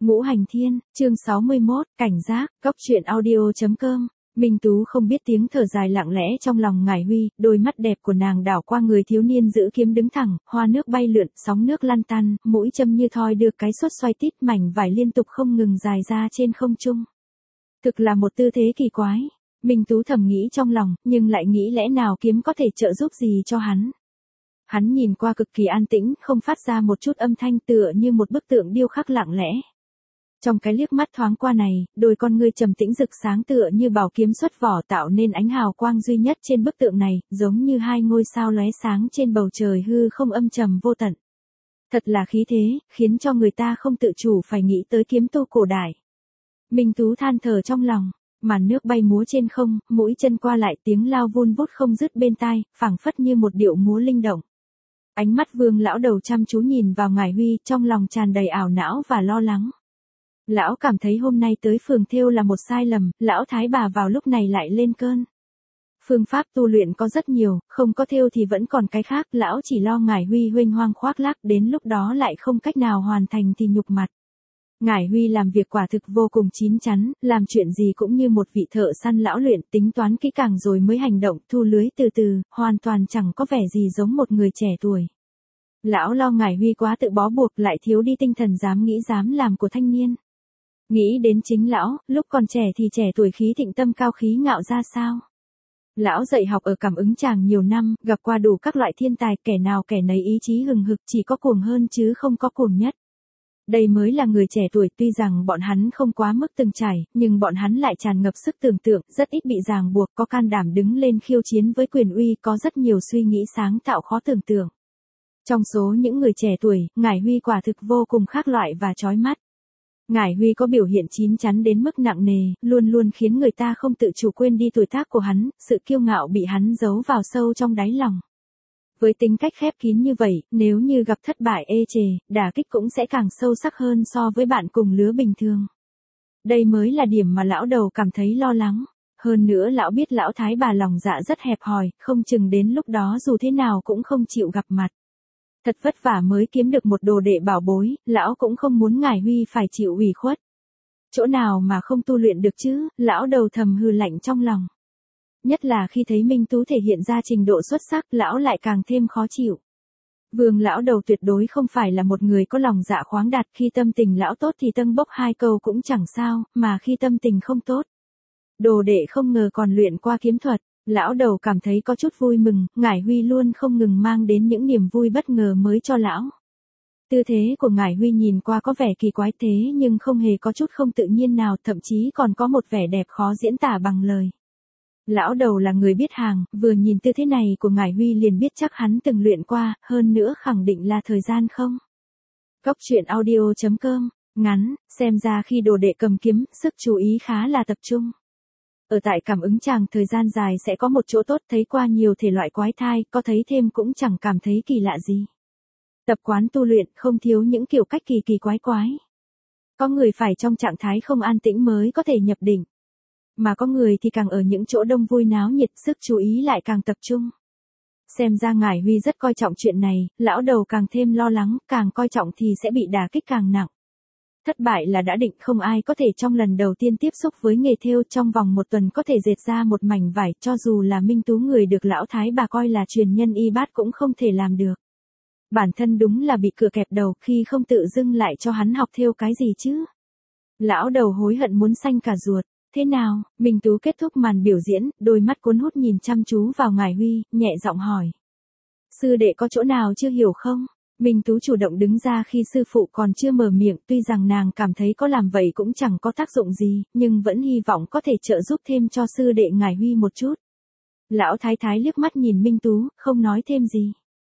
Ngũ Hành Thiên, chương 61, cảnh giác, góc truyện audio.com. Minh Tú không biết tiếng thở dài lặng lẽ trong lòng Ngải Huy, đôi mắt đẹp của nàng đảo qua người thiếu niên giữ kiếm đứng thẳng, hoa nước bay lượn, sóng nước lăn tăn, mũi châm như thoi đưa cái suốt xoay tít, mảnh vải liên tục không ngừng dài ra trên không trung. Thực là một tư thế kỳ quái. Minh Tú thầm nghĩ trong lòng, nhưng lại nghĩ lẽ nào kiếm có thể trợ giúp gì cho hắn. Hắn nhìn qua cực kỳ an tĩnh, không phát ra một chút âm thanh, tựa như một bức tượng điêu khắc lặng lẽ. Trong cái liếc mắt thoáng qua này, đôi con ngươi trầm tĩnh rực sáng tựa như bảo kiếm xuất vỏ tạo nên ánh hào quang duy nhất trên bức tượng này, giống như hai ngôi sao lóe sáng trên bầu trời hư không âm trầm vô tận. Thật là khí thế, khiến cho người ta không tự chủ phải nghĩ tới kiếm tu cổ đại. Minh Tú than thở trong lòng, màn nước bay múa trên không, mũi chân qua lại tiếng lao vun vút không dứt bên tai, phảng phất như một điệu múa linh động. Ánh mắt Vương lão đầu chăm chú nhìn vào Ngải Huy, trong lòng tràn đầy ảo não và lo lắng. Lão cảm thấy hôm nay tới phường thêu là một sai lầm, lão thái bà vào lúc này lại lên cơn. Phương pháp tu luyện có rất nhiều, không có thêu thì vẫn còn cái khác, lão chỉ lo Ngải Huy huênh hoang khoác lác, đến lúc đó lại không cách nào hoàn thành thì nhục mặt. Ngải Huy làm việc quả thực vô cùng chín chắn, làm chuyện gì cũng như một vị thợ săn lão luyện, tính toán kỹ càng rồi mới hành động, thu lưới từ từ, hoàn toàn chẳng có vẻ gì giống một người trẻ tuổi. Lão lo Ngải Huy quá tự bó buộc, lại thiếu đi tinh thần dám nghĩ dám làm của thanh niên. Nghĩ đến chính lão, lúc còn trẻ thì trẻ tuổi khí thịnh tâm cao khí ngạo ra sao. Lão dạy học ở Cảm Ứng Tràng nhiều năm, gặp qua đủ các loại thiên tài, kẻ nào kẻ nấy ý chí hừng hực, chỉ có cuồng hơn chứ không có cuồng nhất. Đây mới là người trẻ tuổi, tuy rằng bọn hắn không quá mức từng trải, nhưng bọn hắn lại tràn ngập sức tưởng tượng, rất ít bị ràng buộc, có can đảm đứng lên khiêu chiến với quyền uy, có rất nhiều suy nghĩ sáng tạo khó tưởng tượng. Trong số những người trẻ tuổi, Ngải Huy quả thực vô cùng khác loại và chói mắt. Ngải Huy có biểu hiện chín chắn đến mức nặng nề, luôn luôn khiến người ta không tự chủ quên đi tuổi tác của hắn, sự kiêu ngạo bị hắn giấu vào sâu trong đáy lòng. Với tính cách khép kín như vậy, nếu như gặp thất bại ê chề, đả kích cũng sẽ càng sâu sắc hơn so với bạn cùng lứa bình thường. Đây mới là điểm mà lão đầu cảm thấy lo lắng. Hơn nữa lão biết lão thái bà lòng dạ rất hẹp hòi, không chừng đến lúc đó dù thế nào cũng không chịu gặp mặt. Thật vất vả mới kiếm được một đồ đệ bảo bối, lão cũng không muốn Ngải Huy phải chịu ủy khuất. Chỗ nào mà không tu luyện được chứ, lão đầu thầm hừ lạnh trong lòng. Nhất là khi thấy Minh Tú thể hiện ra trình độ xuất sắc, lão lại càng thêm khó chịu. Vương lão đầu tuyệt đối không phải là một người có lòng dạ khoáng đạt, khi tâm tình lão tốt thì tâng bốc hai câu cũng chẳng sao, mà khi tâm tình không tốt. Đồ đệ không ngờ còn luyện qua kiếm thuật, lão đầu cảm thấy có chút vui mừng, Ngải Huy luôn không ngừng mang đến những niềm vui bất ngờ mới cho lão. Tư thế của Ngải Huy nhìn qua có vẻ kỳ quái thế nhưng không hề có chút không tự nhiên nào, thậm chí còn có một vẻ đẹp khó diễn tả bằng lời. Lão đầu là người biết hàng, vừa nhìn tư thế này của Ngải Huy liền biết chắc hắn từng luyện qua, hơn nữa khẳng định là thời gian không. Góc truyện audio.com, ngắn, xem ra khi đồ đệ cầm kiếm, sức chú ý khá là tập trung. Ở tại Cảm Ứng Tràng thời gian dài sẽ có một chỗ tốt, thấy qua nhiều thể loại quái thai, có thấy thêm cũng chẳng cảm thấy kỳ lạ gì. Tập quán tu luyện không thiếu những kiểu cách kỳ kỳ quái quái. Có người phải trong trạng thái không an tĩnh mới có thể nhập định. Mà có người thì càng ở những chỗ đông vui náo nhiệt, sức chú ý lại càng tập trung. Xem ra Ngải Huy rất coi trọng chuyện này, lão đầu càng thêm lo lắng, càng coi trọng thì sẽ bị đả kích càng nặng. Thất bại là đã định, không ai có thể trong lần đầu tiên tiếp xúc với nghề thêu trong vòng một tuần có thể dệt ra một mảnh vải, cho dù là Minh Tú người được lão thái bà coi là truyền nhân y bát cũng không thể làm được. Bản thân đúng là bị cửa kẹp đầu, khi không tự dưng lại cho hắn học thêu cái gì chứ. Lão đầu hối hận muốn xanh cả ruột. Thế nào, Minh Tú kết thúc màn biểu diễn, đôi mắt cuốn hút nhìn chăm chú vào Ngải Huy, nhẹ giọng hỏi. Sư đệ có chỗ nào chưa hiểu không? Minh Tú chủ động đứng ra khi sư phụ còn chưa mở miệng, tuy rằng nàng cảm thấy có làm vậy cũng chẳng có tác dụng gì, nhưng vẫn hy vọng có thể trợ giúp thêm cho sư đệ Ngải Huy một chút. Lão thái thái liếc mắt nhìn Minh Tú, không nói thêm gì.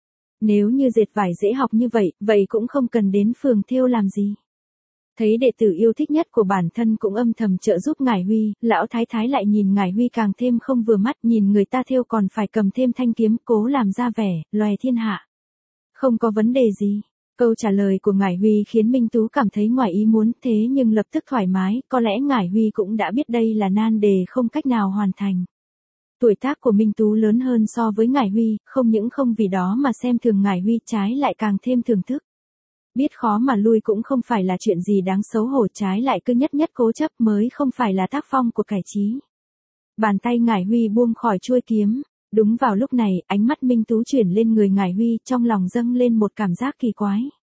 Nếu như dệt vải dễ học như vậy, vậy cũng không cần đến phường thêu làm gì. Thấy đệ tử yêu thích nhất của bản thân cũng âm thầm trợ giúp Ngải Huy, lão thái thái lại nhìn Ngải Huy càng thêm không vừa mắt, nhìn người ta thêu còn phải cầm thêm thanh kiếm, cố làm ra vẻ loè thiên hạ. Không có vấn đề gì. Câu trả lời của Ngải Huy khiến Minh Tú cảm thấy ngoài ý muốn, thế nhưng lập tức thoải mái, có lẽ Ngải Huy cũng đã biết đây là nan đề không cách nào hoàn thành. Tuổi tác của Minh Tú lớn hơn so với Ngải Huy, không những không vì đó mà xem thường Ngải Huy, trái lại càng thêm thưởng thức. Biết khó mà lui cũng không phải là chuyện gì đáng xấu hổ, trái lại cứ nhất nhất cố chấp mới không phải là tác phong của cải trí. Bàn tay Ngải Huy buông khỏi chuôi kiếm. Đúng vào lúc này, ánh mắt Minh Tú chuyển lên người Ngải Huy, trong lòng dâng lên một cảm giác kỳ quái.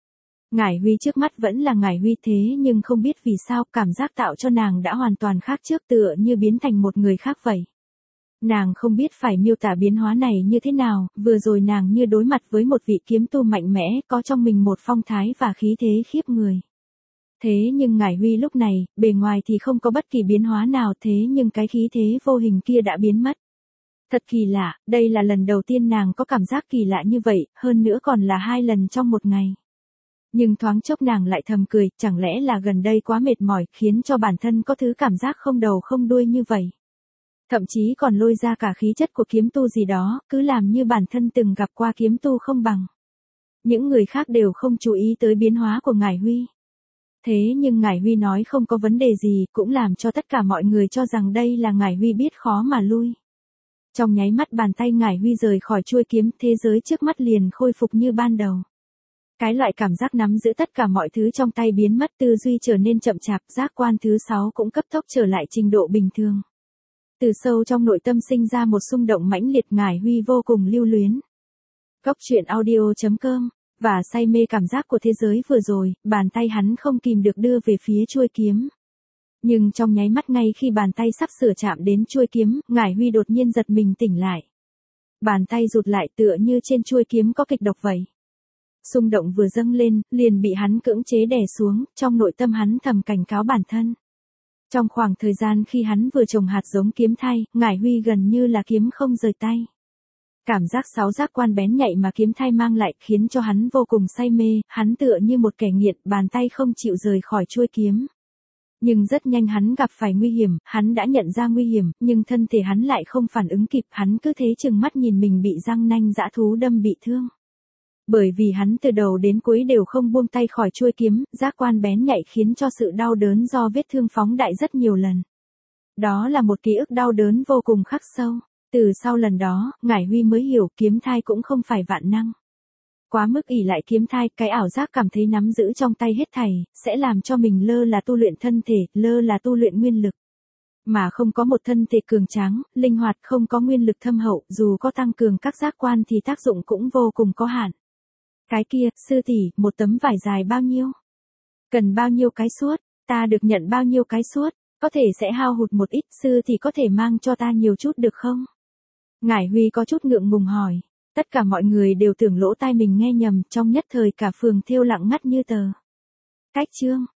Ngải Huy trước mắt vẫn là Ngải Huy thế nhưng không biết vì sao cảm giác tạo cho nàng đã hoàn toàn khác trước, tựa như biến thành một người khác vậy. Nàng không biết phải miêu tả biến hóa này như thế nào, vừa rồi nàng như đối mặt với một vị kiếm tu mạnh mẽ, có trong mình một phong thái và khí thế khiếp người. Thế nhưng Ngải Huy lúc này, bề ngoài thì không có bất kỳ biến hóa nào, thế nhưng cái khí thế vô hình kia đã biến mất. Thật kỳ lạ, đây là lần đầu tiên nàng có cảm giác kỳ lạ như vậy, hơn nữa còn là 2 lần trong một ngày. Nhưng thoáng chốc nàng lại thầm cười, chẳng lẽ là gần đây quá mệt mỏi, khiến cho bản thân có thứ cảm giác không đầu không đuôi như vậy. Thậm chí còn lôi ra cả khí chất của kiếm tu gì đó, cứ làm như bản thân từng gặp qua kiếm tu không bằng. Những người khác đều không chú ý tới biến hóa của Ngải Huy. Thế nhưng Ngải Huy nói không có vấn đề gì, cũng làm cho tất cả mọi người cho rằng đây là Ngải Huy biết khó mà lui. Trong nháy mắt bàn tay Ngải Huy rời khỏi chuôi kiếm, thế giới trước mắt liền khôi phục như ban đầu. Cái loại cảm giác nắm giữ tất cả mọi thứ trong tay biến mất, tư duy trở nên chậm chạp, giác quan thứ 6 cũng cấp tốc trở lại trình độ bình thường. Từ sâu trong nội tâm sinh ra một xung động mãnh liệt, Ngải Huy vô cùng lưu luyến. Góc truyện audio.com, và say mê cảm giác của thế giới vừa rồi, bàn tay hắn không kìm được đưa về phía chuôi kiếm. Nhưng trong nháy mắt ngay khi bàn tay sắp sửa chạm đến chuôi kiếm, Ngải Huy đột nhiên giật mình tỉnh lại. Bàn tay rụt lại tựa như trên chuôi kiếm có kịch độc vậy. Xung động vừa dâng lên, liền bị hắn cưỡng chế đè xuống, trong nội tâm hắn thầm cảnh cáo bản thân. Trong khoảng thời gian khi hắn vừa trồng hạt giống kiếm thai, Ngải Huy gần như là kiếm không rời tay. Cảm giác 6 giác quan bén nhạy mà kiếm thai mang lại khiến cho hắn vô cùng say mê, hắn tựa như một kẻ nghiện, bàn tay không chịu rời khỏi chuôi kiếm. Nhưng rất nhanh hắn gặp phải nguy hiểm, hắn đã nhận ra nguy hiểm, nhưng thân thể hắn lại không phản ứng kịp, hắn cứ thế chừng mắt nhìn mình bị răng nanh dã thú đâm bị thương. Bởi vì hắn từ đầu đến cuối đều không buông tay khỏi chuôi kiếm, giác quan bén nhạy khiến cho sự đau đớn do vết thương phóng đại rất nhiều lần. Đó là một ký ức đau đớn vô cùng khắc sâu. Từ sau lần đó, Ngải Huy mới hiểu kiếm thai cũng không phải vạn năng. Quá mức ỷ lại kiếm thai, cái ảo giác cảm thấy nắm giữ trong tay hết thảy, sẽ làm cho mình lơ là tu luyện thân thể, lơ là tu luyện nguyên lực. Mà không có một thân thể cường tráng, linh hoạt, không có nguyên lực thâm hậu, dù có tăng cường các giác quan thì tác dụng cũng vô cùng có hạn. Cái kia, sư tỷ, một tấm vải dài bao nhiêu? Cần bao nhiêu cái suốt? Ta được nhận bao nhiêu cái suốt? Có thể sẽ hao hụt một ít, sư thì có thể mang cho ta nhiều chút được không? Ngải Huy có chút ngượng ngùng hỏi. Tất cả mọi người đều tưởng lỗ tai mình nghe nhầm, trong nhất thời cả phường thêu lặng ngắt như tờ. Cách chương